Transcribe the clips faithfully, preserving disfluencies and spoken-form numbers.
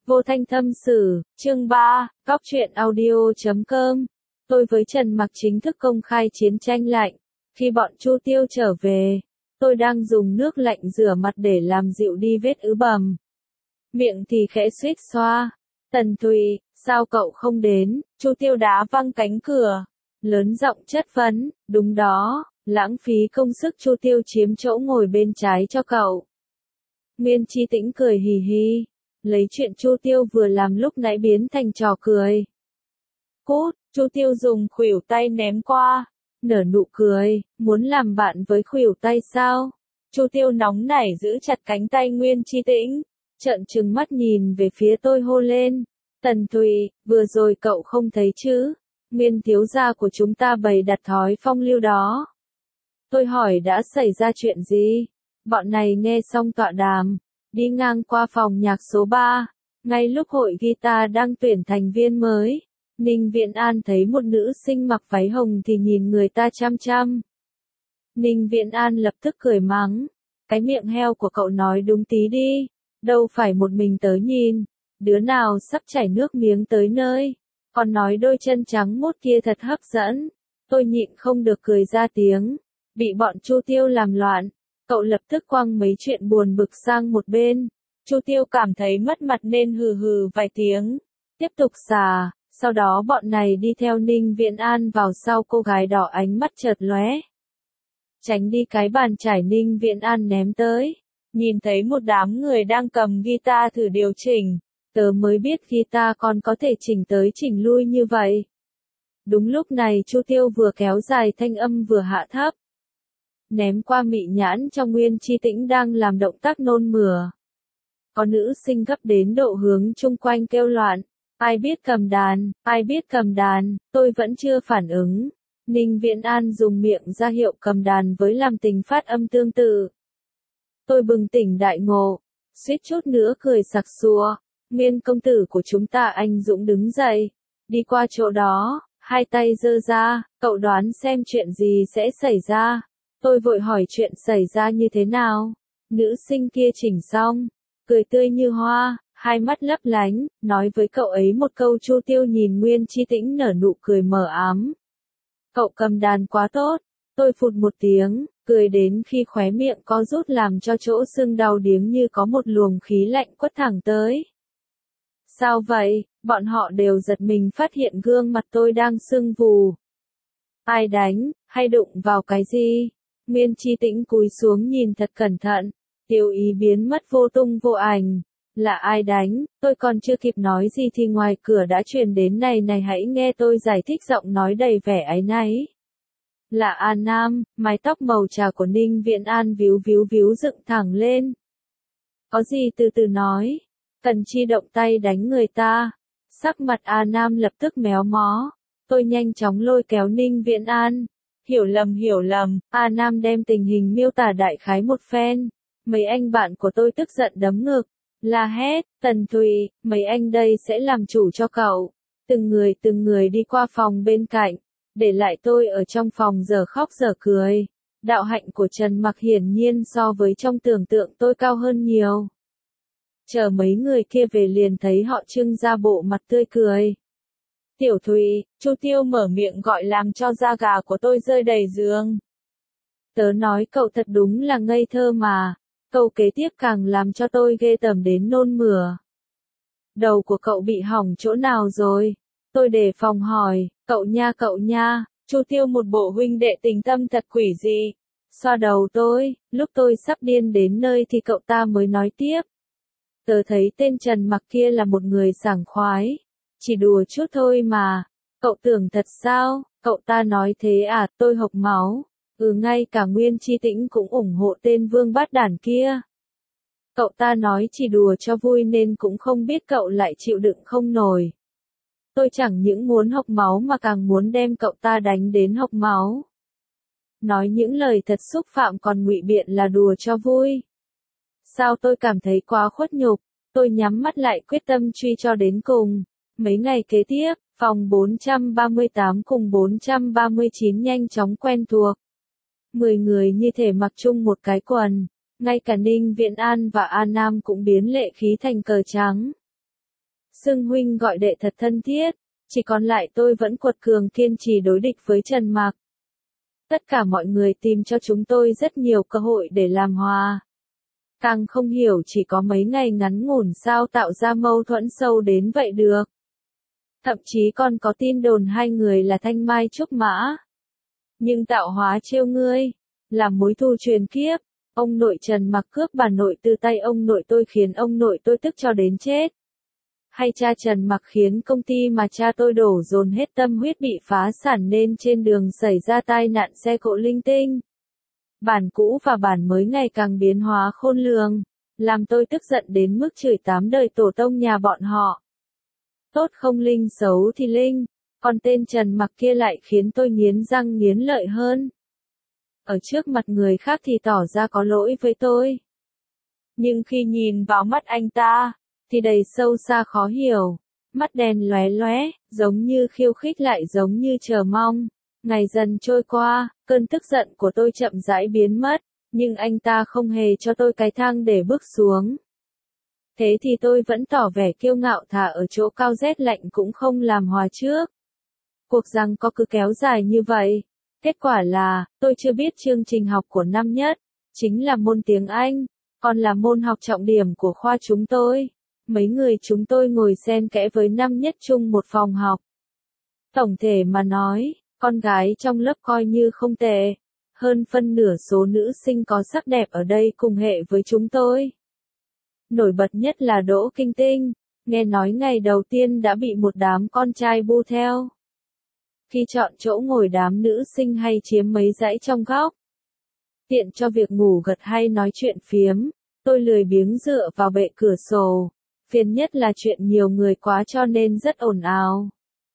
Vô Thanh Tâm Sử, chương ba, Góc truyện audio chấm com. Tôi với Trần Mặc chính thức công khai chiến tranh lạnh. Khi bọn Chu Tiêu trở về, tôi đang dùng nước lạnh rửa mặt để làm dịu đi vết ứ bầm. Miệng thì khẽ suýt xoa. Tần Thùy, sao cậu không đến? Chu Tiêu đá văng cánh cửa, lớn giọng chất vấn. Đúng đó, lãng phí công sức Chu Tiêu chiếm chỗ ngồi bên trái cho cậu. Nguyên Chi Tĩnh cười hì hì, lấy chuyện Chu Tiêu vừa làm lúc nãy biến thành trò cười. Cút, Chu Tiêu dùng khuỷu tay ném qua, nở nụ cười, muốn làm bạn với khuỷu tay sao? Chu Tiêu nóng nảy giữ chặt cánh tay Nguyên Chi Tĩnh, trợn trừng mắt nhìn về phía tôi hô lên. Tần Thùy, vừa rồi cậu không thấy chứ? Nguyên thiếu gia của chúng ta bày đặt thói phong lưu đó. Tôi hỏi đã xảy ra chuyện gì? Bọn này nghe xong tọa đàm, đi ngang qua phòng nhạc số ba, ngay lúc hội guitar đang tuyển thành viên mới. Ninh Viễn An thấy một nữ sinh mặc váy hồng thì nhìn người ta chăm chăm. Ninh Viễn An lập tức cười mắng, cái miệng heo của cậu nói đúng tí đi, đâu phải một mình tớ nhìn, đứa nào sắp chảy nước miếng tới nơi, còn nói đôi chân trắng mốt kia thật hấp dẫn. Tôi nhịn không được cười ra tiếng, bị bọn Chu Tiêu làm loạn. Cậu lập tức quăng mấy chuyện buồn bực sang một bên. Chu Tiêu cảm thấy mất mặt nên hừ hừ vài tiếng, tiếp tục xà. Sau đó bọn này đi theo Ninh Viễn An vào sau cô gái đỏ, ánh mắt chợt lóe. Tránh đi cái bàn chải Ninh Viễn An ném tới. Nhìn thấy một đám người đang cầm guitar thử điều chỉnh. Tớ mới biết guitar còn có thể chỉnh tới chỉnh lui như vậy. Đúng lúc này Chu Tiêu vừa kéo dài thanh âm vừa hạ thấp, ném qua Mị Nhãn trong Nguyên Chi Tĩnh đang làm động tác nôn mửa. Có nữ sinh gấp đến độ hướng chung quanh kêu loạn. Ai biết cầm đàn, ai biết cầm đàn, tôi vẫn chưa phản ứng. Ninh Viễn An dùng miệng ra hiệu cầm đàn với làm tình phát âm tương tự. Tôi bừng tỉnh đại ngộ, suýt chút nữa cười sặc sụa. Nguyên công tử của chúng ta anh dũng đứng dậy, đi qua chỗ đó, hai tay giơ ra, cậu đoán xem chuyện gì sẽ xảy ra. Tôi vội hỏi chuyện xảy ra như thế nào. Nữ sinh kia chỉnh xong, cười tươi như hoa, hai mắt lấp lánh, nói với cậu ấy một câu. Chu Tiêu nhìn Nguyên Chi Tĩnh nở nụ cười mờ ám. Cậu cầm đàn quá tốt. Tôi phụt một tiếng, cười đến khi khóe miệng co rút làm cho chỗ sưng đau điếng như có một luồng khí lạnh quất thẳng tới. Sao vậy? Bọn họ đều giật mình phát hiện gương mặt tôi đang sưng vù. Ai đánh, hay đụng vào cái gì? Nguyên Chi Tĩnh cúi xuống nhìn thật cẩn thận, tiêu ý biến mất vô tung vô ảnh. Là ai đánh? Tôi còn chưa kịp nói gì thì ngoài cửa đã truyền đến này này hãy nghe tôi giải thích, giọng nói đầy vẻ áy náy. Là An Nam, mái tóc màu trà của Ninh Viễn An víu víu víu dựng thẳng lên. Có gì từ từ nói, cần chi động tay đánh người ta. Sắc mặt An Nam lập tức méo mó. Tôi nhanh chóng lôi kéo Ninh Viễn An. Hiểu lầm hiểu lầm, A Nam đem tình hình miêu tả đại khái một phen. Mấy anh bạn của tôi tức giận đấm ngực, la hét, Tần Thùy, mấy anh đây sẽ làm chủ cho cậu. Từng người từng người đi qua phòng bên cạnh, để lại tôi ở trong phòng dở khóc dở cười. Đạo hạnh của Trần Mặc hiển nhiên so với trong tưởng tượng tôi cao hơn nhiều. Chờ mấy người kia về liền thấy họ trưng ra bộ mặt tươi cười. Tiểu Thùy, Chu Tiêu mở miệng gọi làm cho da gà của tôi rơi đầy giường. Tớ nói cậu thật đúng là ngây thơ mà. Câu kế tiếp càng làm cho tôi ghê tởm đến nôn mửa. Đầu của cậu bị hỏng chỗ nào rồi? Tôi đề phòng hỏi, cậu nha cậu nha. Chu Tiêu một bộ huynh đệ tình tâm thật quỷ dị. Xoa đầu tôi, lúc tôi sắp điên đến nơi thì cậu ta mới nói tiếp. Tớ thấy tên Trần Mặc kia là một người sảng khoái. Chỉ đùa chút thôi mà. Cậu tưởng thật sao? Cậu ta nói thế à? Tôi hộc máu. Ừ, ngay cả Nguyên Chi Tĩnh cũng ủng hộ tên vương bát đản kia. Cậu ta nói chỉ đùa cho vui nên cũng không biết cậu lại chịu đựng không nổi. Tôi chẳng những muốn hộc máu mà càng muốn đem cậu ta đánh đến hộc máu. Nói những lời thật xúc phạm còn ngụy biện là đùa cho vui. Sao tôi cảm thấy quá khuất nhục. Tôi nhắm mắt lại quyết tâm truy cho đến cùng. Mấy ngày kế tiếp, phòng bốn trăm ba mươi tám cùng bốn trăm ba mươi chín nhanh chóng quen thuộc. Mười người như thể mặc chung một cái quần. Ngay cả Ninh Viễn An và An Nam cũng biến lệ khí thành cờ trắng. xưng huynh gọi đệ thật thân thiết, chỉ còn lại tôi vẫn quật cường kiên trì đối địch với Trần Mặc. Tất cả mọi người tìm cho chúng tôi rất nhiều cơ hội để làm hòa. Càng không hiểu chỉ có mấy ngày ngắn ngủn sao tạo ra mâu thuẫn sâu đến vậy được. Thậm chí còn có tin đồn hai người là Thanh Mai Trúc Mã. Nhưng tạo hóa trêu ngươi, làm mối thù truyền kiếp, ông nội Trần Mặc cướp bà nội từ tay ông nội tôi khiến ông nội tôi tức cho đến chết. Hay cha Trần Mặc khiến công ty mà cha tôi đổ dồn hết tâm huyết bị phá sản nên trên đường xảy ra tai nạn xe cộ linh tinh. Bản cũ và bản mới ngày càng biến hóa khôn lường, làm tôi tức giận đến mức chửi tám đời tổ tông nhà bọn họ. Tốt không linh, xấu thì linh, còn tên Trần Mặc kia lại khiến tôi nghiến răng nghiến lợi hơn. Ở trước mặt người khác thì tỏ ra có lỗi với tôi. Nhưng khi nhìn vào mắt anh ta, thì đầy sâu xa khó hiểu, mắt đèn lóe lóe, giống như khiêu khích lại giống như chờ mong. Ngày dần trôi qua, cơn tức giận của tôi chậm rãi biến mất, nhưng anh ta không hề cho tôi cái thang để bước xuống. Thế thì tôi vẫn tỏ vẻ kiêu ngạo thà ở chỗ cao rét lạnh cũng không làm hòa trước. Cuộc giằng co cứ kéo dài như vậy. Kết quả là, tôi chưa biết chương trình học của năm nhất, chính là môn tiếng Anh, còn là môn học trọng điểm của khoa chúng tôi. Mấy người chúng tôi ngồi xen kẽ với năm nhất chung một phòng học. Tổng thể mà nói, con gái trong lớp coi như không tệ. Hơn phân nửa số nữ sinh có sắc đẹp ở đây cùng hệ với chúng tôi. Nổi bật nhất là Đỗ Kinh Tinh, nghe nói ngày đầu tiên đã bị một đám con trai bu theo. Khi chọn chỗ ngồi đám nữ sinh hay chiếm mấy dãy trong góc. Tiện cho việc ngủ gật hay nói chuyện phiếm, tôi lười biếng dựa vào bệ cửa sổ. Phiền nhất là chuyện nhiều người quá cho nên rất ồn ào.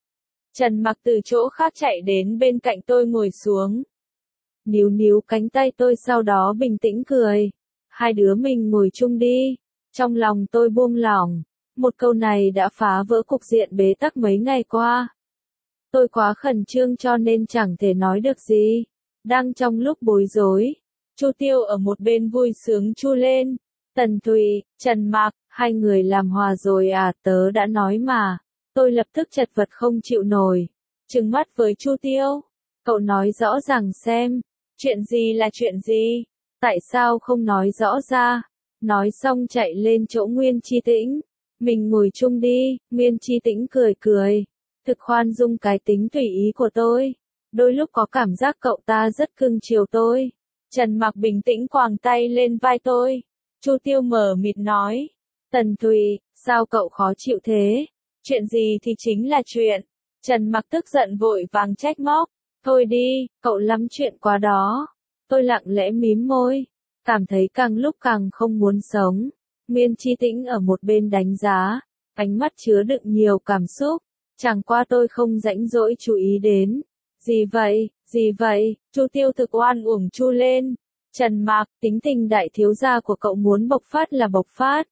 Trần Mặc từ chỗ khác chạy đến bên cạnh tôi ngồi xuống. Níu níu cánh tay tôi sau đó bình tĩnh cười. Hai đứa mình ngồi chung đi. Trong lòng tôi buông lỏng. Một câu này đã phá vỡ cục diện bế tắc mấy ngày qua. Tôi quá khẩn trương cho nên chẳng thể nói được gì. Đang trong lúc bối rối, Chu Tiêu ở một bên vui sướng chu lên. Tần Thùy, Trần Mặc, hai người làm hòa rồi à, tớ đã nói mà. Tôi lập tức chật vật không chịu nổi. Trừng mắt với Chu Tiêu. Cậu nói rõ ràng xem. Chuyện gì là chuyện gì? Tại sao không nói rõ ra? Nói xong chạy lên chỗ Nguyên Chi Tĩnh. Mình ngồi chung đi. Nguyên Chi Tĩnh cười cười. Thực khoan dung cái tính tùy ý của tôi. Đôi lúc có cảm giác cậu ta rất cưng chiều tôi. Trần Mặc bình tĩnh quàng tay lên vai tôi. Chu Tiêu mờ mịt nói. Tần Thùy, sao cậu khó chịu thế? Chuyện gì thì chính là chuyện. Trần Mặc tức giận vội vàng trách móc. Thôi đi, cậu lắm chuyện quá đó. Tôi lặng lẽ mím môi. Cảm thấy càng lúc càng không muốn sống. Nguyên Chi Tĩnh ở một bên đánh giá. Ánh mắt chứa đựng nhiều cảm xúc. Chẳng qua tôi không rãnh rỗi chú ý đến. Gì vậy, gì vậy? Chu Tiêu thực oan uổng chu lên. Trần Mặc, tính tình đại thiếu gia của cậu muốn bộc phát là bộc phát.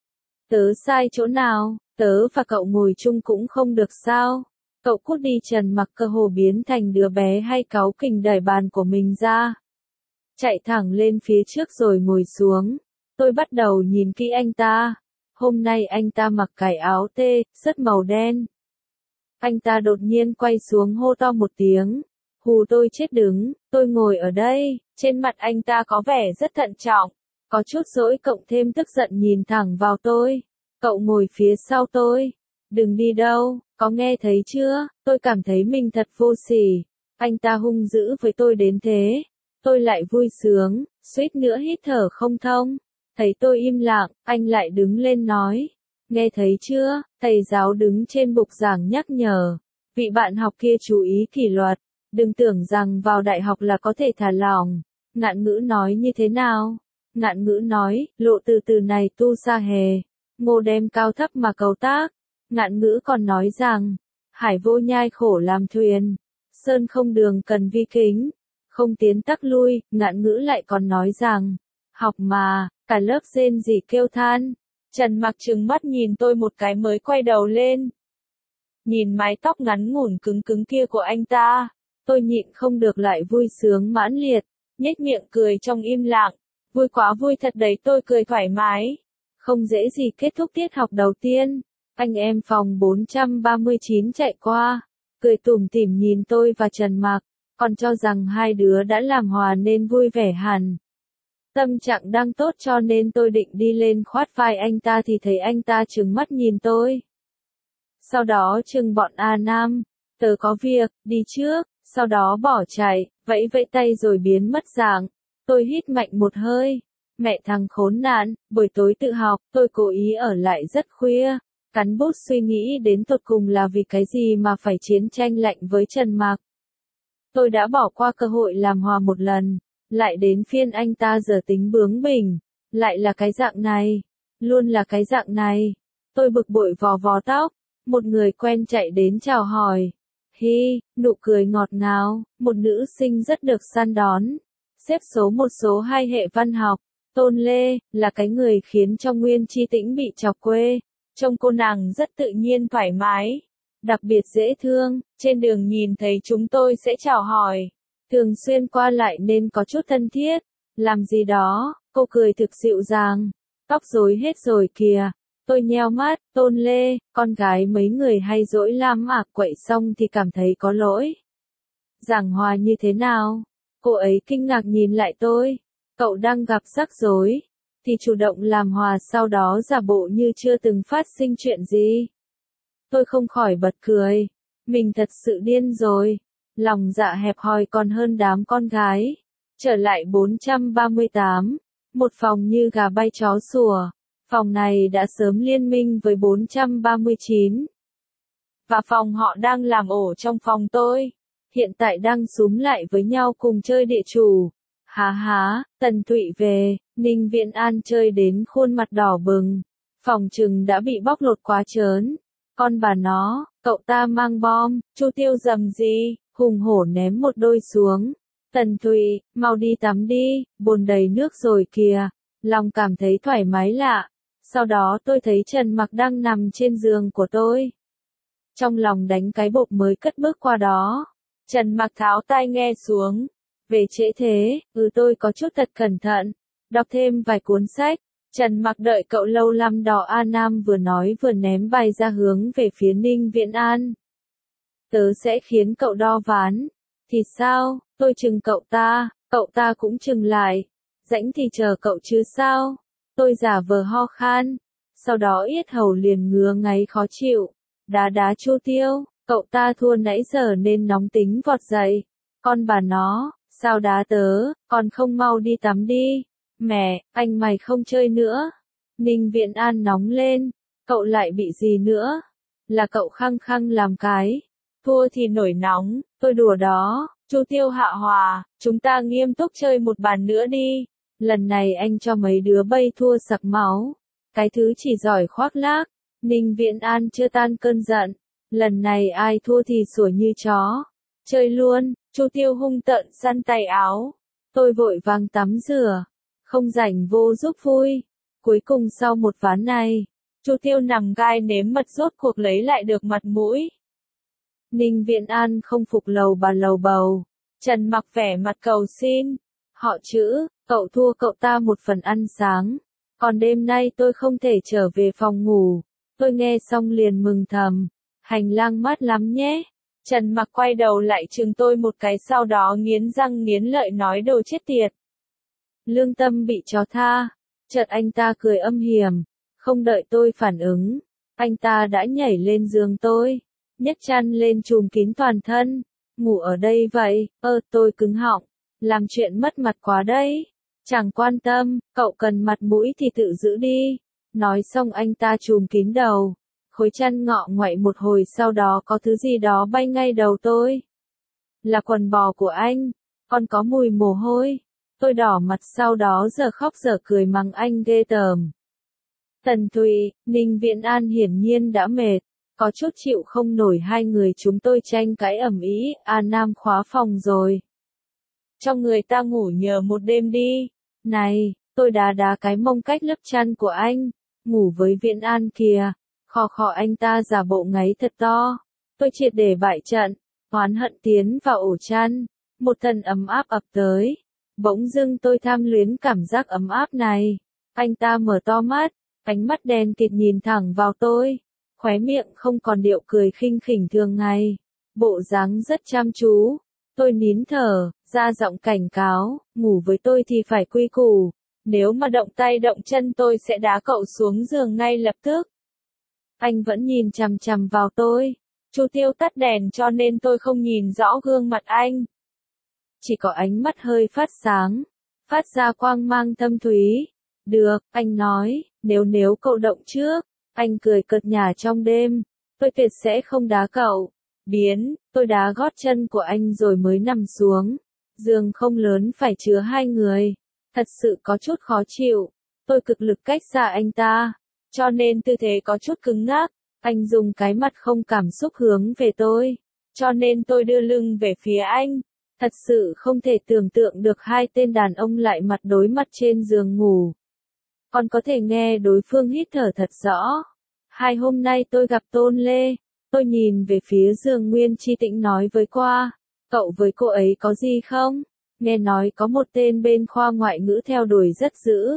Tớ sai chỗ nào, tớ và cậu ngồi chung cũng không được sao? Cậu cút đi. Trần Mặc cơ hồ biến thành đứa bé hay cáu kỉnh đẩy bàn của mình ra. Chạy thẳng lên phía trước rồi ngồi xuống. Tôi bắt đầu nhìn kỹ anh ta. Hôm nay anh ta mặc cái áo tê, rất màu đen. Anh ta đột nhiên quay xuống hô to một tiếng. Hù tôi chết đứng, tôi ngồi ở đây, trên mặt anh ta có vẻ rất thận trọng. Có chút dỗi cộng thêm tức giận nhìn thẳng vào tôi. Cậu ngồi phía sau tôi. Đừng đi đâu, có nghe thấy chưa? Tôi cảm thấy mình thật vô sỉ. Anh ta hung dữ với tôi đến thế. Tôi lại vui sướng, suýt nữa hít thở không thông. Thấy tôi im lặng, anh lại đứng lên nói. Nghe thấy chưa? Thầy giáo đứng trên bục giảng nhắc nhở. Vị bạn học kia chú ý kỷ luật. Đừng tưởng rằng vào đại học là có thể thả lỏng. Ngạn Ngữ nói như thế nào? Ngạn Ngữ nói, lộ từ từ này tu sa hề. Ngô đem cao thấp mà cầu tác. Ngạn Ngữ còn nói rằng, hải vô nhai khổ làm thuyền. Sơn không đường cần vi kính. Không tiến tắc lui. Ngạn Ngữ lại còn nói rằng, học mà, cả lớp rên rỉ kêu than. Trần Mặc trừng mắt nhìn tôi một cái mới quay đầu lên. Nhìn mái tóc ngắn ngủn cứng cứng kia của anh ta, tôi nhịn không được lại vui sướng mãn liệt, nhếch miệng cười trong im lặng. Vui quá vui thật đấy, tôi cười thoải mái. Không dễ gì kết thúc tiết học đầu tiên. Anh em phòng bốn trăm ba mươi chín chạy qua, cười tủm tỉm nhìn tôi và Trần Mặc, còn cho rằng hai đứa đã làm hòa nên vui vẻ hẳn. Tâm trạng đang tốt cho nên tôi định đi lên khoát vai anh ta thì thấy anh ta trừng mắt nhìn tôi. Sau đó trừng bọn A Nam, tớ có việc, đi trước, sau đó bỏ chạy, vẫy vẫy tay rồi biến mất dạng. Tôi hít mạnh một hơi. Mẹ thằng khốn nạn, buổi tối tự học, tôi cố ý ở lại rất khuya, cắn bút suy nghĩ đến tột cùng là vì cái gì mà phải chiến tranh lạnh với Trần Mặc. Tôi đã bỏ qua cơ hội làm hòa một lần, lại đến phiên anh ta giờ tính bướng bỉnh, lại là cái dạng này, luôn là cái dạng này. Tôi bực bội vò vò tóc, một người quen chạy đến chào hỏi. Hi, nụ cười ngọt ngào, một nữ sinh rất được săn đón. Xếp số một số hai hệ văn học, Tôn Lê, là cái người khiến cho Nguyên Chi Tĩnh bị chọc quê. Trông cô nàng rất tự nhiên thoải mái, đặc biệt dễ thương, trên đường nhìn thấy chúng tôi sẽ chào hỏi. Thường xuyên qua lại nên có chút thân thiết. Làm gì đó, cô cười thực dịu dàng. Tóc rối hết rồi kìa. Tôi nheo mắt, Tôn Lê, con gái mấy người hay dỗi lắm à, quậy xong thì cảm thấy có lỗi. Giảng hòa như thế nào? Cô ấy kinh ngạc nhìn lại tôi. Cậu đang gặp rắc rối, thì chủ động làm hòa sau đó giả bộ như chưa từng phát sinh chuyện gì. Tôi không khỏi bật cười. Mình thật sự điên rồi. Lòng dạ hẹp hòi còn hơn đám con gái. Trở lại bốn trăm ba mươi tám. Một phòng như gà bay chó sủa. Phòng này đã sớm liên minh với bốn trăm ba mươi chín. Và phòng họ đang làm ổ trong phòng tôi. Hiện tại đang xúm lại với nhau cùng chơi địa chủ. Há há, Tần Thụy về, Ninh Viễn An chơi đến khuôn mặt đỏ bừng. Phòng trừng đã bị bóc lột quá trớn. Con bà nó, cậu ta mang bom, Chu Tiêu rầm gì, hùng hổ ném một đôi xuống. Tần Thụy, mau đi tắm đi, bồn đầy nước rồi kìa. Lòng cảm thấy thoải mái lạ. Sau đó tôi thấy Trần Mặc đang nằm trên giường của tôi. Trong lòng đánh cái bộp mới cất bước qua đó. Trần Mặc tháo tai nghe xuống. Về trễ thế, ừ tôi có chút thật cẩn thận. Đọc thêm vài cuốn sách. Trần Mặc đợi cậu lâu lắm đỏ A Nam vừa nói vừa ném bài ra hướng về phía Ninh Viễn An. Tớ sẽ khiến cậu đo ván. Thì sao, tôi chừng cậu ta, cậu ta cũng chừng lại. Rãnh thì chờ cậu chứ sao. Tôi giả vờ ho khan. Sau đó yết hầu liền ngứa ngáy khó chịu. Đá đá Chu Tiêu, cậu ta thua nãy giờ nên nóng tính vọt dậy. Con bà nó, sao đá tớ, còn không mau đi tắm đi. Mẹ, anh mày không chơi nữa. Ninh Viễn An nóng lên. Cậu lại bị gì nữa? Là cậu khăng khăng làm cái. Thua thì nổi nóng, tôi đùa đó. Chu Tiêu hạ hòa, chúng ta nghiêm túc chơi một bàn nữa đi. Lần này anh cho mấy đứa bay thua sặc máu. Cái thứ chỉ giỏi khoác lác. Ninh Viễn An chưa tan cơn giận. Lần này ai thua thì sủa như chó. Chơi luôn, Chu Tiêu hung tợn săn tay áo. Tôi vội vàng tắm rửa. Không rảnh vô giúp vui. Cuối cùng sau một ván này, Chu Tiêu nằm gai nếm mật rốt cuộc lấy lại được mặt mũi. Ninh Viễn An không phục lầu bà lầu bầu. Trần Mặc vẻ mặt cầu xin. Họ chữ, cậu thua cậu ta một phần ăn sáng. Còn đêm nay tôi không thể trở về phòng ngủ. Tôi nghe xong liền mừng thầm. Hành lang mát lắm nhé. Trần Mặc quay đầu lại chừng tôi một cái sau đó nghiến răng nghiến lợi nói đồ chết tiệt. Lương tâm bị chó tha. Chợt anh ta cười âm hiểm. Không đợi tôi phản ứng. Anh ta đã nhảy lên giường tôi. Nhấc chăn lên trùm kín toàn thân. Ngủ ở đây vậy, ơ tôi cứng họng. Làm chuyện mất mặt quá đấy. Chẳng quan tâm, cậu cần mặt mũi thì tự giữ đi. Nói xong anh ta trùm kín đầu. Khối chăn ngọ ngoại một hồi sau đó có thứ gì đó bay ngay đầu tôi. Là quần bò của anh. Còn có mùi mồ hôi. Tôi đỏ mặt sau đó giờ khóc giờ cười mắng anh ghê tởm. Tần Thụy, Ninh Viễn An hiển nhiên đã mệt. Có chút chịu không nổi hai người chúng tôi tranh cãi ầm ĩ. A Nam khóa phòng rồi. Cho người ta ngủ nhờ một đêm đi. Này, tôi đá đá cái mông cách lớp chăn của anh. Ngủ với Viễn An kìa. Khò khò anh ta giả bộ ngáy thật to. Tôi triệt để bại trận. Oán hận tiến vào ổ chăn. Một thân ấm áp ập tới. Bỗng dưng tôi tham luyến cảm giác ấm áp này. Anh ta mở to mắt. Ánh mắt đen kịt nhìn thẳng vào tôi. khóe miệng không còn điệu cười khinh khỉnh thường ngày, bộ dáng rất chăm chú. Tôi nín thở, ra giọng cảnh cáo, ngủ với tôi thì phải quy củ, nếu mà động tay động chân tôi sẽ đá cậu xuống giường ngay lập tức. Anh vẫn nhìn chằm chằm vào tôi. Chu Tiêu tắt đèn cho nên tôi không nhìn rõ gương mặt anh. Chỉ có ánh mắt hơi phát sáng, phát ra quang mang thâm thúy. Được, anh nói, nếu nếu cậu động trước, anh cười cợt nhả trong đêm, tôi tuyệt sẽ không đá cậu. Biến, tôi đá gót chân của anh rồi mới nằm xuống. Giường không lớn phải chứa hai người. Thật sự có chút khó chịu. Tôi cực lực cách xa anh ta, cho nên tư thế có chút cứng ngắc. Anh dùng cái mặt không cảm xúc hướng về tôi, cho nên tôi đưa lưng về phía anh. Thật sự không thể tưởng tượng được hai tên đàn ông lại mặt đối mặt trên giường ngủ. Còn có thể nghe đối phương hít thở thật rõ. Hai hôm nay tôi gặp Tôn Lê, tôi nhìn về phía giường Nguyên Chi Tĩnh nói với qua, cậu với cô ấy có gì không? Nghe nói có một tên bên khoa ngoại ngữ theo đuổi rất dữ.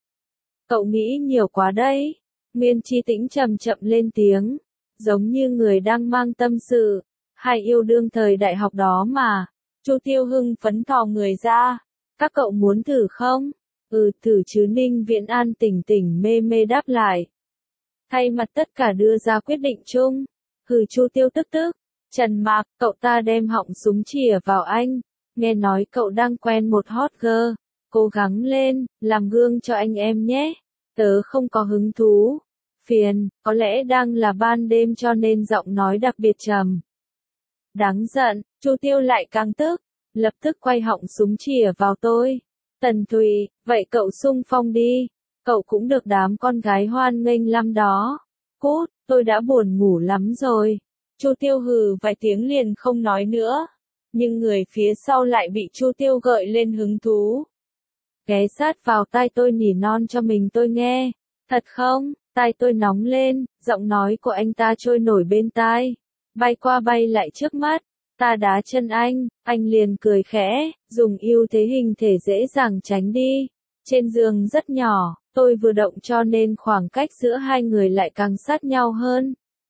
Cậu nghĩ nhiều quá đấy. Nguyên Chi Tĩnh chậm chậm lên tiếng, giống như người đang mang tâm sự. Hai yêu đương thời đại học đó mà. Chu Tiêu hưng phấn thò người ra. Các cậu muốn thử không? Ừ, thử chứ. Ninh Viễn An tỉnh tỉnh mê mê đáp lại. Thay mặt tất cả đưa ra quyết định chung. Hừ, Chu Tiêu tức tức. Trần Mạc, cậu ta đem họng súng chìa vào anh. Nghe nói cậu đang quen một hot girl. Cố gắng lên, làm gương cho anh em nhé. Tớ không có hứng thú. Phiền, có lẽ đang là ban đêm cho nên giọng nói đặc biệt trầm. Đáng giận, Chu Tiêu lại càng tức, lập tức quay họng súng chìa vào tôi. Tần Thụy, vậy cậu xung phong đi, cậu cũng được đám con gái hoan nghênh lắm đó. Cút, tôi đã buồn ngủ lắm rồi. Chu Tiêu hừ vài tiếng liền không nói nữa, nhưng người phía sau lại bị Chu Tiêu gợi lên hứng thú. Ghé sát vào tai tôi nỉ non cho mình tôi nghe. Thật không? Tai tôi nóng lên, giọng nói của anh ta trôi nổi bên tai, bay qua bay lại trước mắt. Ta đá chân anh, anh liền cười khẽ, dùng ưu thế hình thể dễ dàng tránh đi. Trên giường rất nhỏ, tôi vừa động cho nên khoảng cách giữa hai người lại càng sát nhau hơn.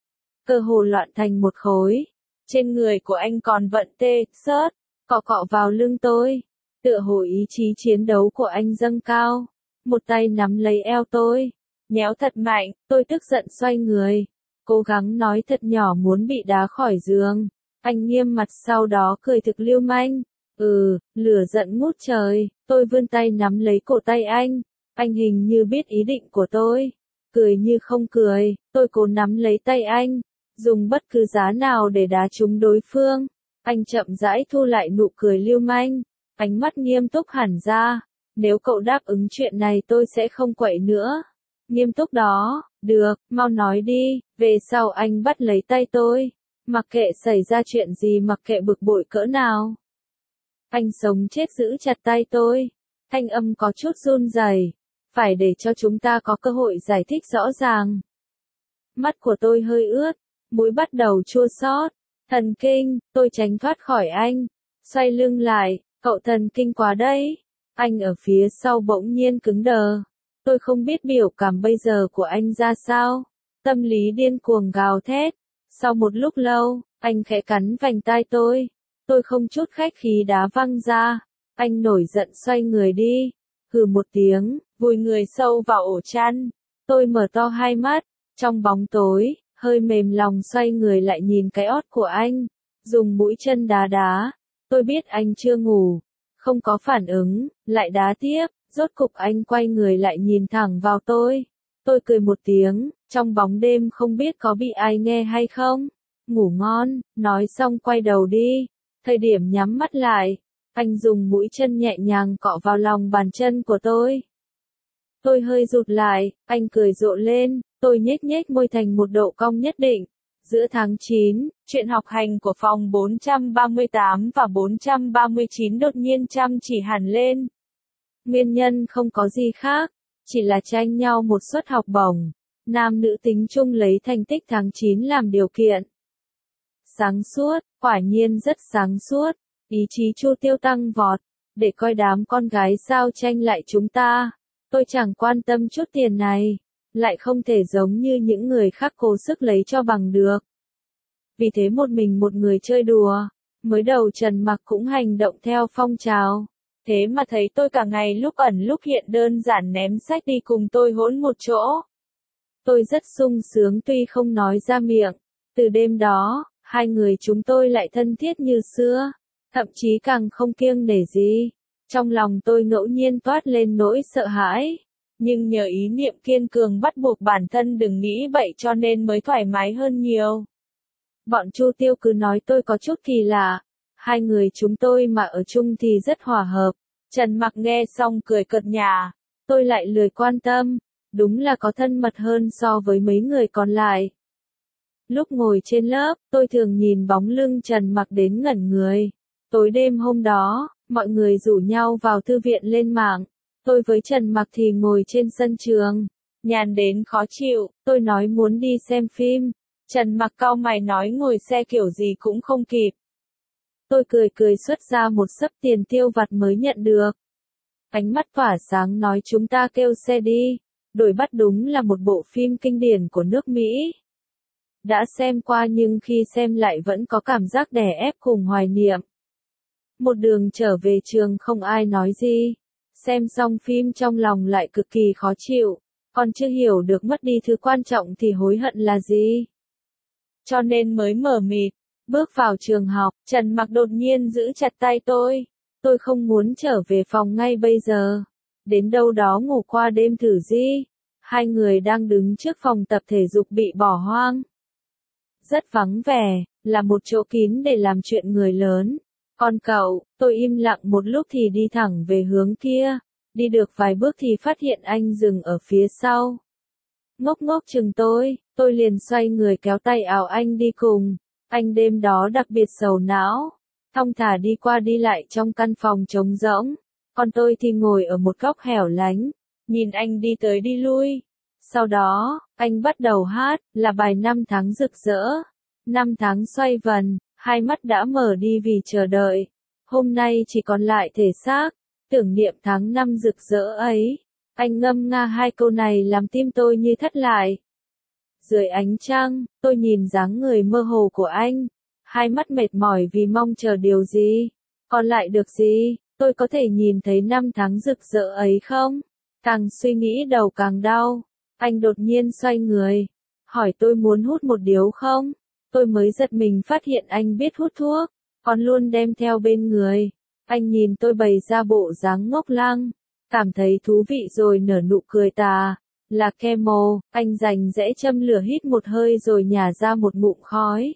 Cơ hồ loạn thành một khối. Trên người của anh còn vận tê, sớt, cọ cọ vào lưng tôi. Tựa hồ ý chí chiến đấu của anh dâng cao. Một tay nắm lấy eo tôi. Nhéo thật mạnh, tôi tức giận xoay người. Cố gắng nói thật nhỏ muốn bị đá khỏi giường. Anh nghiêm mặt sau đó cười thực lưu manh. Ừ, lửa giận ngút trời, tôi vươn tay nắm lấy cổ tay anh. Anh hình như biết ý định của tôi. Cười như không cười, tôi cố nắm lấy tay anh. Dùng bất cứ giá nào để đá trúng đối phương. Anh chậm rãi thu lại nụ cười lưu manh. Ánh mắt nghiêm túc hẳn ra. Nếu cậu đáp ứng chuyện này tôi sẽ không quậy nữa. Nghiêm túc đó, được, mau nói đi. Về sau anh bắt lấy tay tôi. Mặc kệ xảy ra chuyện gì, mặc kệ bực bội cỡ nào. Anh sống chết giữ chặt tay tôi. Thanh âm có chút run rẩy. Phải để cho chúng ta có cơ hội giải thích rõ ràng. Mắt của tôi hơi ướt, mũi bắt đầu chua xót. Thần kinh, tôi tránh thoát khỏi anh. Xoay lưng lại, cậu thần kinh quá đấy. Anh ở phía sau bỗng nhiên cứng đờ. Tôi không biết biểu cảm bây giờ của anh ra sao. Tâm lý điên cuồng gào thét. Sau một lúc lâu, anh khẽ cắn vành tai tôi. Tôi không chút khách khí đá văng ra. Anh nổi giận xoay người đi. Hừ một tiếng, vùi người sâu vào ổ chăn. Tôi mở to hai mắt. Trong bóng tối, hơi mềm lòng xoay người lại nhìn cái ót của anh. Dùng mũi chân đá đá. Tôi biết anh chưa ngủ. Không có phản ứng, lại đá tiếp. Rốt cục anh quay người lại nhìn thẳng vào tôi. Tôi cười một tiếng, trong bóng đêm không biết có bị ai nghe hay không. Ngủ ngon, nói xong quay đầu đi. Thời điểm nhắm mắt lại, anh dùng mũi chân nhẹ nhàng cọ vào lòng bàn chân của tôi. Tôi hơi rụt lại, anh cười rộ lên, tôi nhếch nhếch môi thành một độ cong nhất định. Giữa tháng chín, chuyện học hành của phòng bốn trăm ba mươi tám và bốn trăm ba mươi chín đột nhiên chăm chỉ hẳn lên. Nguyên nhân không có gì khác, chỉ là tranh nhau một suất học bổng. Nam nữ tính chung lấy thành tích tháng chín làm điều kiện. Sáng suốt, quả nhiên rất sáng suốt. Ý chí Chu Tiêu tăng vọt, để coi đám con gái sao tranh lại chúng ta. Tôi chẳng quan tâm chút tiền này. lại không thể giống như những người khác cố sức lấy cho bằng được. Vì thế một mình một người chơi đùa, mới đầu Trần Mặc cũng hành động theo phong trào. Thế mà thấy tôi cả ngày lúc ẩn lúc hiện đơn giản ném sách đi cùng tôi hỗn một chỗ. Tôi rất sung sướng tuy không nói ra miệng. Từ đêm đó, hai người chúng tôi lại thân thiết như xưa, thậm chí càng không kiêng nể gì. Trong lòng tôi ngẫu nhiên toát lên nỗi sợ hãi, nhưng nhờ ý niệm kiên cường bắt buộc bản thân đừng nghĩ vậy cho nên mới thoải mái hơn nhiều. Bọn Chu Tiêu cứ nói tôi có chút kỳ lạ, hai người chúng tôi mà ở chung thì rất hòa hợp. Trần Mặc nghe xong cười cợt nhả, tôi lại lười quan tâm, đúng là có thân mật hơn so với mấy người còn lại. Lúc ngồi trên lớp, tôi thường nhìn bóng lưng Trần Mặc đến ngẩn người. Tối đêm hôm đó, mọi người rủ nhau vào thư viện lên mạng. Tôi với Trần Mặc thì ngồi trên sân trường. Nhàn đến khó chịu, tôi nói muốn đi xem phim. Trần Mặc cau mày nói ngồi xe kiểu gì cũng không kịp. Tôi cười cười xuất ra một xấp tiền tiêu vặt mới nhận được. Ánh mắt tỏa sáng nói chúng ta kêu xe đi. Đổi bắt đúng là một bộ phim kinh điển của nước Mỹ. Đã xem qua nhưng khi xem lại vẫn có cảm giác đè ép cùng hoài niệm. Một đường trở về trường không ai nói gì. Xem xong phim trong lòng lại cực kỳ khó chịu. Còn chưa hiểu được mất đi thứ quan trọng thì hối hận là gì. Cho nên mới mờ mịt. Bước vào trường học, Trần Mặc đột nhiên giữ chặt tay tôi. Tôi không muốn trở về phòng ngay bây giờ. Đến đâu đó ngủ qua đêm thử gì. Hai người đang đứng trước phòng tập thể dục bị bỏ hoang. Rất vắng vẻ, là một chỗ kín để làm chuyện người lớn. Còn cậu, tôi im lặng một lúc thì đi thẳng về hướng kia. Đi được vài bước thì phát hiện anh dừng ở phía sau. Ngốc ngốc chừng tôi, tôi liền xoay người kéo tay áo anh đi cùng. Anh đêm đó đặc biệt sầu não, thong thả đi qua đi lại trong căn phòng trống rỗng. Còn tôi thì ngồi ở một góc hẻo lánh, nhìn anh đi tới đi lui. Sau đó, anh bắt đầu hát, là bài năm tháng rực rỡ. Năm tháng xoay vần, hai mắt đã mở đi vì chờ đợi. Hôm nay chỉ còn lại thể xác, tưởng niệm tháng năm rực rỡ ấy. Anh ngâm nga hai câu này làm tim tôi như thắt lại. Dưới ánh trăng, tôi nhìn dáng người mơ hồ của anh. Hai mắt mệt mỏi vì mong chờ điều gì. Còn lại được gì, tôi có thể nhìn thấy năm tháng rực rỡ ấy không? Càng suy nghĩ đầu càng đau. Anh đột nhiên xoay người, hỏi tôi muốn hút một điếu không? Tôi mới giật mình phát hiện anh biết hút thuốc, còn luôn đem theo bên người. Anh nhìn tôi bày ra bộ dáng ngốc lăng, cảm thấy thú vị rồi nở nụ cười tà. Là Camel, anh rành rẽ châm lửa hít một hơi rồi nhả ra một ngụm khói.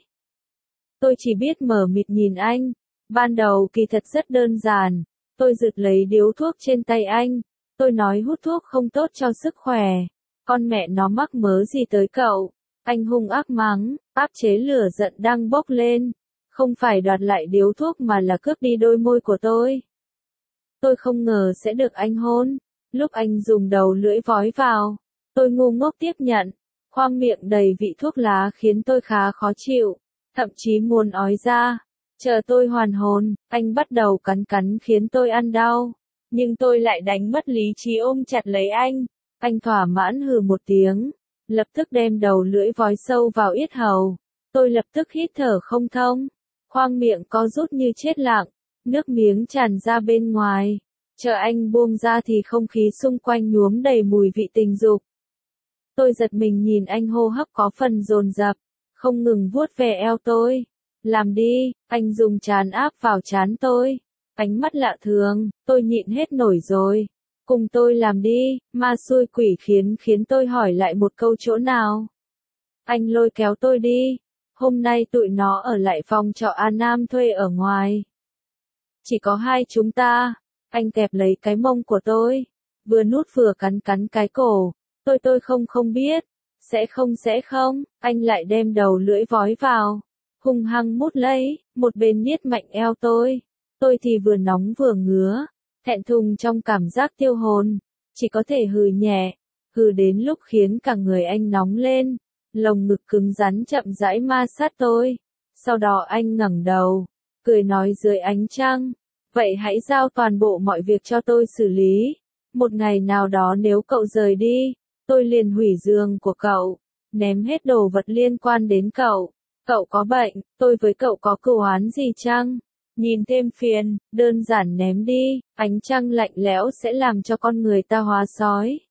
Tôi chỉ biết mở mịt nhìn anh. Ban đầu kỳ thật rất đơn giản. Tôi giật lấy điếu thuốc trên tay anh. Tôi nói hút thuốc không tốt cho sức khỏe. Con mẹ nó mắc mớ gì tới cậu. Anh hung ác mắng, áp chế lửa giận đang bốc lên. Không phải đoạt lại điếu thuốc mà là cướp đi đôi môi của tôi. Tôi không ngờ sẽ được anh hôn. Lúc anh dùng đầu lưỡi vói vào, tôi ngu ngốc tiếp nhận. Khoang miệng đầy vị thuốc lá khiến tôi khá khó chịu, thậm chí muốn ói ra. Chờ tôi hoàn hồn, anh bắt đầu cắn cắn khiến tôi ăn đau. Nhưng tôi lại đánh mất lý trí ôm chặt lấy anh. Anh thỏa mãn hừ một tiếng, lập tức đem đầu lưỡi vói sâu vào yết hầu. Tôi lập tức hít thở không thông, khoang miệng co rút như chết lặng, nước miếng tràn ra bên ngoài. Chờ anh buông ra thì không khí xung quanh nhuốm đầy mùi vị tình dục. Tôi giật mình nhìn anh hô hấp có phần dồn dập, không ngừng vuốt ve eo tôi. Làm đi, anh dùng trán áp vào trán tôi. Ánh mắt lạ thường, tôi nhịn hết nổi rồi. Cùng tôi làm đi, ma xui quỷ khiến khiến tôi hỏi lại một câu chỗ nào. Anh lôi kéo tôi đi. Hôm nay tụi nó ở lại phòng trọ A Nam thuê ở ngoài. Chỉ có hai chúng ta. Anh kẹp lấy cái mông của tôi, vừa nuốt vừa cắn cắn cái cổ. Tôi tôi không không biết. Sẽ không sẽ không, anh lại đem đầu lưỡi vói vào. Hung hăng mút lấy, một bên niết mạnh eo tôi. Tôi thì vừa nóng vừa ngứa, thẹn thùng trong cảm giác tiêu hồn. Chỉ có thể hừ nhẹ, hừ đến lúc khiến cả người anh nóng lên. Lồng ngực cứng rắn chậm rãi ma sát tôi. Sau đó anh ngẩng đầu, cười nói dưới ánh trăng. Vậy hãy giao toàn bộ mọi việc cho tôi xử lý. Một ngày nào đó nếu cậu rời đi, tôi liền hủy giường của cậu, ném hết đồ vật liên quan đến cậu. Cậu có bệnh, tôi với cậu có cừu oán gì chăng? Nhìn thêm phiền, đơn giản ném đi, ánh trăng lạnh lẽo sẽ làm cho con người ta hóa sói.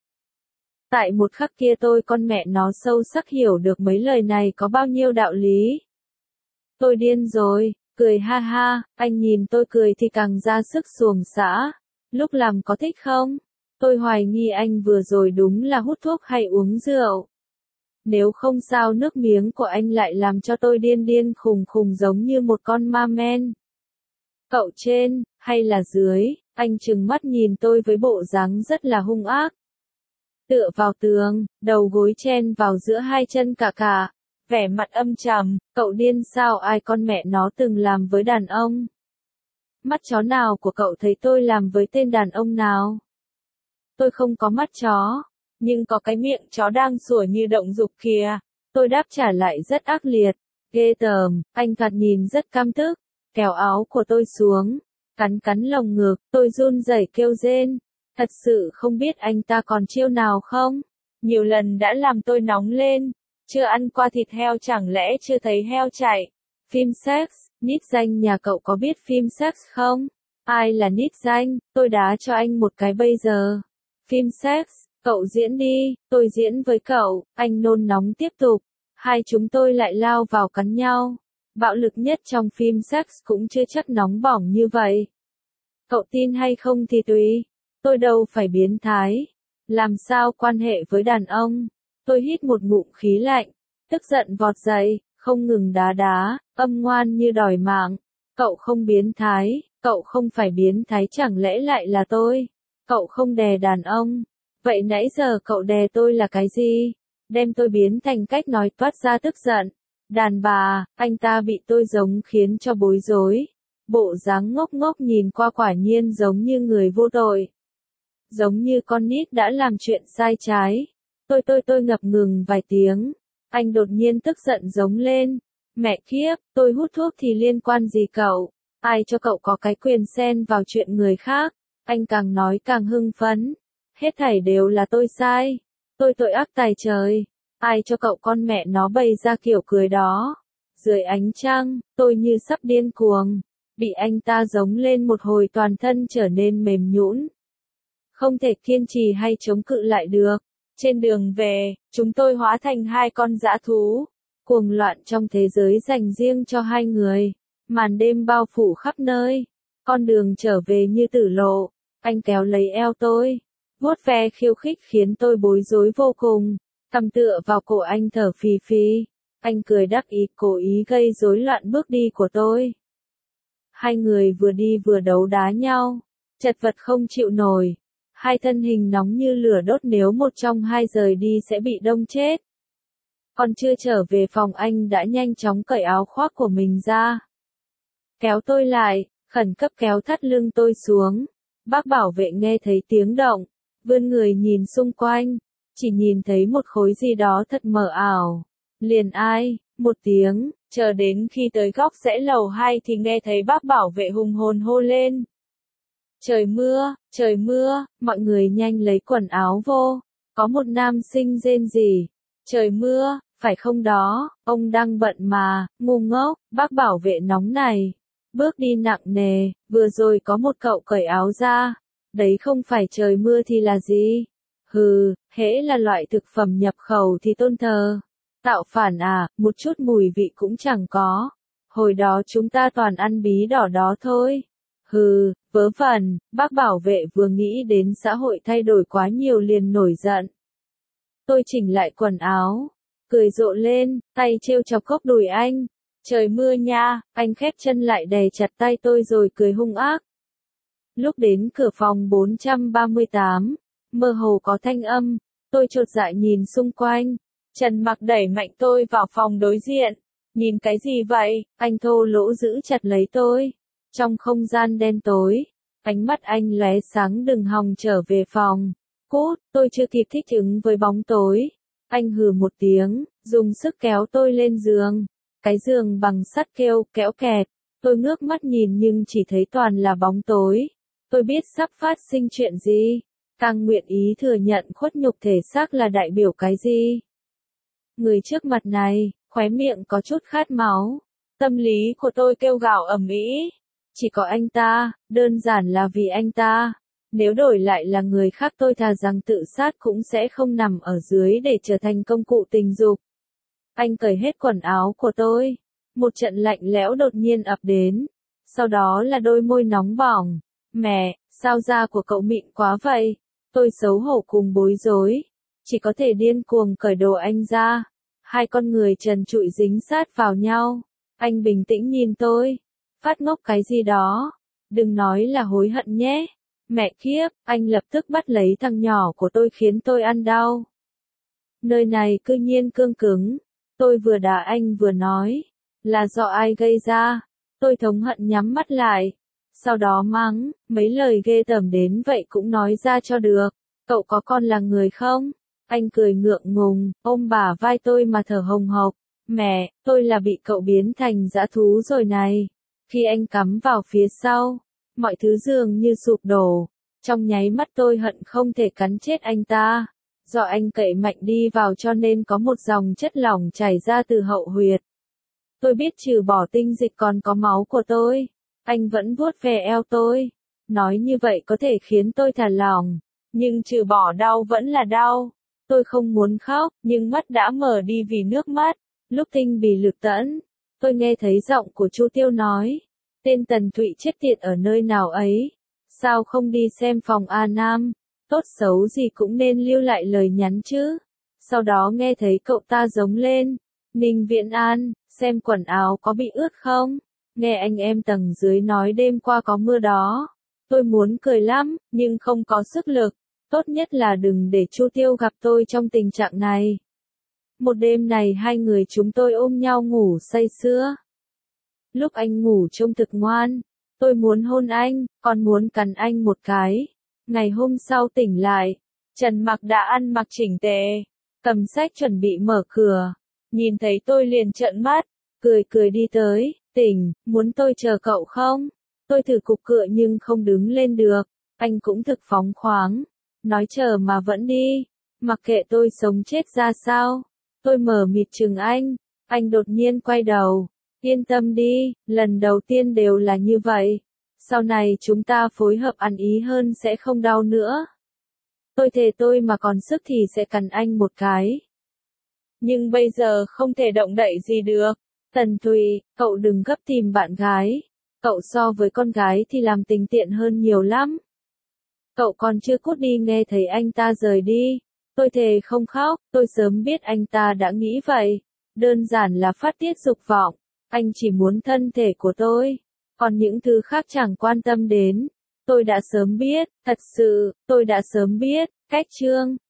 Tại một khắc kia tôi con mẹ nó sâu sắc hiểu được mấy lời này có bao nhiêu đạo lý. Tôi điên rồi, cười ha ha, anh nhìn tôi cười thì càng ra sức xuồng xã. Lúc làm có thích không? Tôi hoài nghi anh vừa rồi đúng là hút thuốc hay uống rượu. Nếu không sao nước miếng của anh lại làm cho tôi điên điên khùng khùng giống như một con ma men. Cậu trên, hay là dưới, anh trừng mắt nhìn tôi với bộ dáng rất là hung ác. Tựa vào tường, đầu gối chen vào giữa hai chân cả cả, vẻ mặt âm trầm, cậu điên sao ai con mẹ nó từng làm với đàn ông. Mắt chó nào của cậu thấy tôi làm với tên đàn ông nào? Tôi không có mắt chó, nhưng có cái miệng chó đang sủa như động dục kìa. Tôi đáp trả lại rất ác liệt, ghê tởm, anh thoạt nhìn rất căm tức, kéo áo của tôi xuống, cắn cắn lồng ngực, tôi run rẩy kêu rên. Thật sự không biết anh ta còn chiêu nào không? Nhiều lần đã làm tôi nóng lên, chưa ăn qua thịt heo chẳng lẽ chưa thấy heo chạy. Phim sex, nít danh nhà cậu có biết phim sex không? Ai là nít danh, tôi đá cho anh một cái bây giờ. Phim sex, cậu diễn đi, tôi diễn với cậu, anh nôn nóng tiếp tục. Hai chúng tôi lại lao vào cắn nhau. Bạo lực nhất trong phim sex cũng chưa chắc nóng bỏng như vậy. Cậu tin hay không thì tùy. Tôi đâu phải biến thái. Làm sao quan hệ với đàn ông? Tôi hít một ngụm khí lạnh, tức giận vọt dậy, không ngừng đá đá, âm ngoan như đòi mạng. Cậu không biến thái, cậu không phải biến thái chẳng lẽ lại là tôi? Cậu không đè đàn ông. Vậy nãy giờ cậu đè tôi là cái gì? Đem tôi biến thành cách nói toát ra tức giận. Đàn bà, anh ta bị tôi giống khiến cho bối rối. Bộ dáng ngốc ngốc nhìn qua quả nhiên giống như người vô tội. Giống như con nít đã làm chuyện sai trái. Tôi tôi tôi ngập ngừng vài tiếng. Anh đột nhiên tức giận giống lên. Mẹ kiếp, tôi hút thuốc thì liên quan gì cậu? Ai cho cậu có cái quyền xen vào chuyện người khác? Anh càng nói càng hưng phấn. Hết thảy đều là tôi sai. Tôi tội ác tày trời. Ai cho cậu con mẹ nó bày ra kiểu cười đó? Dưới ánh trăng, tôi như sắp điên cuồng. Bị anh ta giống lên một hồi toàn thân trở nên mềm nhũn. Không thể kiên trì hay chống cự lại được. Trên đường về, chúng tôi hóa thành hai con dã thú. Cuồng loạn trong thế giới dành riêng cho hai người. Màn đêm bao phủ khắp nơi. Con đường trở về như tử lộ. Anh kéo lấy eo tôi. Vuốt ve khiêu khích khiến tôi bối rối vô cùng. Cầm tựa vào cổ anh thở phì phì. Anh cười đắc ý cố ý gây rối loạn bước đi của tôi. Hai người vừa đi vừa đấu đá nhau. Chật vật không chịu nổi. Hai thân hình nóng như lửa đốt nếu một trong hai rời đi sẽ bị đông chết. Còn chưa trở về phòng anh đã nhanh chóng cởi áo khoác của mình ra. Kéo tôi lại, khẩn cấp kéo thắt lưng tôi xuống. Bác bảo vệ nghe thấy tiếng động, vươn người nhìn xung quanh, chỉ nhìn thấy một khối gì đó thật mờ ảo. Liền ai, một tiếng, chờ đến khi tới góc rẽ lầu hai thì nghe thấy bác bảo vệ hùng hồn hô lên. Trời mưa, trời mưa, mọi người nhanh lấy quần áo vô. Có một nam sinh rên rỉ. Trời mưa, phải không đó, ông đang bận mà, ngu ngốc, bác bảo vệ nóng này. Bước đi nặng nề, vừa rồi có một cậu cởi áo ra. Đấy không phải trời mưa thì là gì? Hừ, hễ là loại thực phẩm nhập khẩu thì tôn thờ. Tạo phản à, một chút mùi vị cũng chẳng có. Hồi đó chúng ta toàn ăn bí đỏ đó thôi. Hừ, vớ vẩn, bác bảo vệ vừa nghĩ đến xã hội thay đổi quá nhiều liền nổi giận. Tôi chỉnh lại quần áo, cười rộ lên, tay trêu chọc cốc đùi anh. Trời mưa nha, anh khép chân lại đè chặt tay tôi rồi cười hung ác. Lúc đến cửa phòng bốn trăm ba mươi tám, mơ hồ có thanh âm, tôi chột dạ nhìn xung quanh. Trần Mặc đẩy mạnh tôi vào phòng đối diện. Nhìn cái gì vậy? Anh thô lỗ giữ chặt lấy tôi. Trong không gian đen tối, ánh mắt anh lóe sáng đừng hòng trở về phòng. Cút, tôi chưa kịp thích ứng với bóng tối. Anh hừ một tiếng, dùng sức kéo tôi lên giường. Cái giường bằng sắt kêu kéo kẹt. Tôi ngước mắt nhìn nhưng chỉ thấy toàn là bóng tối. Tôi biết sắp phát sinh chuyện gì. càng nguyện ý thừa nhận khuất nhục thể xác là đại biểu cái gì. Người trước mặt này, khóe miệng có chút khát máu. Tâm lý của tôi kêu gào ầm ĩ. Chỉ có anh ta, đơn giản là vì anh ta. Nếu đổi lại là người khác tôi thà rằng tự sát cũng sẽ không nằm ở dưới để trở thành công cụ tình dục. Anh cởi hết quần áo của tôi. Một trận lạnh lẽo đột nhiên ập đến. Sau đó là đôi môi nóng bỏng. Mẹ, sao da của cậu mịn quá vậy? Tôi xấu hổ cùng bối rối. Chỉ có thể điên cuồng cởi đồ anh ra. Hai con người trần trụi dính sát vào nhau. Anh bình tĩnh nhìn tôi. Phát ngốc cái gì đó. Đừng nói là hối hận nhé. Mẹ kiếp, anh lập tức bắt lấy thằng nhỏ của tôi khiến tôi ăn đau. Nơi này cư nhiên cương cứng. Tôi vừa đá anh vừa nói. Là do ai gây ra? Tôi thống hận nhắm mắt lại. Sau đó mắng, mấy lời ghê tởm đến vậy cũng nói ra cho được. Cậu có con là người không? Anh cười ngượng ngùng, ôm bả vai tôi mà thở hồng hộc. Mẹ, tôi là bị cậu biến thành dã thú rồi này. Khi anh cắm vào phía sau, mọi thứ dường như sụp đổ. Trong nháy mắt tôi hận không thể cắn chết anh ta. Do anh cậy mạnh đi vào cho nên có một dòng chất lỏng chảy ra từ hậu huyệt. Tôi biết trừ bỏ tinh dịch còn có máu của tôi. Anh vẫn vuốt ve eo tôi. Nói như vậy có thể khiến tôi thả lỏng. Nhưng trừ bỏ đau vẫn là đau. Tôi không muốn khóc, nhưng mắt đã mở đi vì nước mắt. Lúc tinh bì lực tẫn, tôi nghe thấy giọng của Chu Tiêu nói. Tên Tần Thụy chết tiệt ở nơi nào ấy. Sao không đi xem phòng A Nam? Tốt xấu gì cũng nên lưu lại lời nhắn chứ. Sau đó nghe thấy cậu ta giống lên. Ninh Viễn An, xem quần áo có bị ướt không? Nghe anh em tầng dưới nói đêm qua có mưa đó. Tôi muốn cười lắm, nhưng không có sức lực. Tốt nhất là đừng để Chu Tiêu gặp tôi trong tình trạng này. Một đêm này hai người chúng tôi ôm nhau ngủ say sưa. Lúc anh ngủ trông thực ngoan. Tôi muốn hôn anh, còn muốn cắn anh một cái. Ngày hôm sau tỉnh lại, Trần Mặc đã ăn mặc chỉnh tề, cầm sách chuẩn bị mở cửa. Nhìn thấy tôi liền trợn mắt, cười cười đi tới, tỉnh, muốn tôi chờ cậu không? Tôi thử cục cựa nhưng không đứng lên được, anh cũng thực phóng khoáng, nói chờ mà vẫn đi, mặc kệ tôi sống chết ra sao. Tôi mở mịt chừng anh, anh đột nhiên quay đầu, yên tâm đi, lần đầu tiên đều là như vậy. Sau này chúng ta phối hợp ăn ý hơn sẽ không đau nữa. Tôi thề tôi mà còn sức thì sẽ cắn anh một cái. Nhưng bây giờ không thể động đậy gì được. Tần Thụy, cậu đừng gấp tìm bạn gái. Cậu so với con gái thì làm tình tiện hơn nhiều lắm. Cậu còn chưa cút đi nghe thấy anh ta rời đi. Tôi thề không khóc, tôi sớm biết anh ta đã nghĩ vậy. Đơn giản là phát tiết dục vọng. Anh chỉ muốn thân thể của tôi. Còn những thứ khác chẳng quan tâm đến. Tôi đã sớm biết, thật sự, tôi đã sớm biết. Cách chương